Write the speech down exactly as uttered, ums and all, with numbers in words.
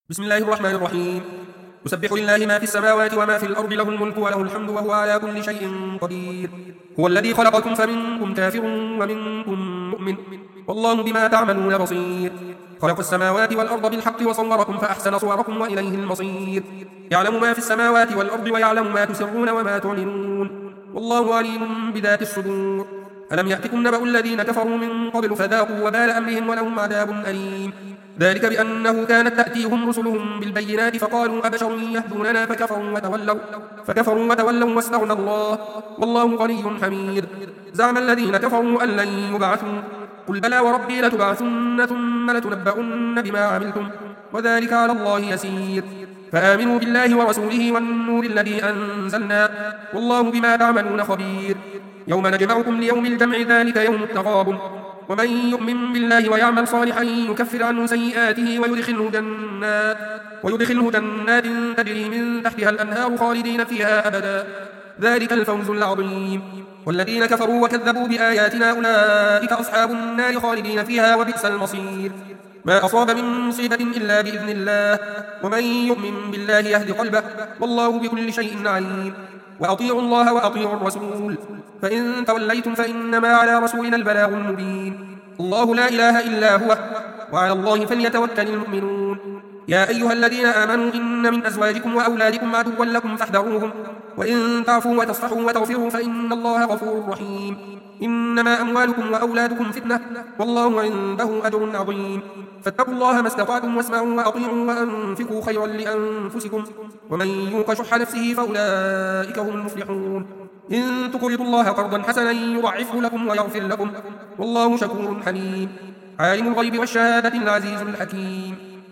بسم الله الرحمن الرحيم. يسبح لله ما في السماوات وما في الأرض، له الملك وله الحمد وهو على كل شيء قدير. هو الذي خلقكم فمنكم كافر ومنكم مؤمن، والله بما تعملون بصير. خلق السماوات والأرض بالحق وصوركم فأحسن صوركم وإليه المصير. يعلم ما في السماوات والأرض ويعلم ما تسرون وما تعلنون، والله عليم بذات الصدور. ألم يأتكم نبأ الذين كفروا من قبل فذاقوا وبال أمرهم ولهم عذاب أليم. ذلك بأنه كانت تأتيهم رسلهم بالبينات فقالوا أبشر يهدوننا فكفروا وتولوا فكفروا وتولوا واستغنى الله، والله غني حميد. زعم الذين كفروا أن لن يبعثوا، قل بلى وربي لتبعثن ثم لتنبؤن بما عملتم وذلك على الله يسير. فآمنوا بالله ورسوله والنور الذي أنزلنا، والله بما تعملون خبير. يوم نجمعكم ليوم الجمع، ذلك يوم التغابن. ومن يؤمن بالله ويعمل صالحا يكفر عنه سيئاته ويدخله جنات, ويدخله جنات تجري من تحتها الأنهار خالدين فيها أبدا، ذلك الفوز العظيم. والذين كفروا وكذبوا بآياتنا أولئك أصحاب النار خالدين فيها وبئس المصير. ما أصاب من مصيبة إلا بإذن الله، ومن يؤمن بالله يهد قلبه، والله بكل شيء عليم. وأطيعوا الله وأطيعوا الرسول، فإن توليتم فإنما على رسولنا البلاغ المبين. الله لا إله إلا هو، وعلى الله فليتوكل المؤمنون. يا أيها الذين آمنوا إن من أزواجكم وأولادكم عدوا لكم فاحذروهم، وإن تعفوا وتصفحوا وتغفروا فإن الله غفور رحيم. إنما أموالكم وأولادكم فتنة، والله عنده أجر عظيم. فاتقوا الله ما استطعتم واسمعوا وأطيعوا وأنفقوا خيرا لأنفسكم، ومن يوق شح نفسه فأولئك هم المفلحون. إن تقرضوا الله قرضا حسنا يضاعفه لكم ويغفر لكم، والله شكور حليم. عالم الغيب والشهادة العزيز الحكيم.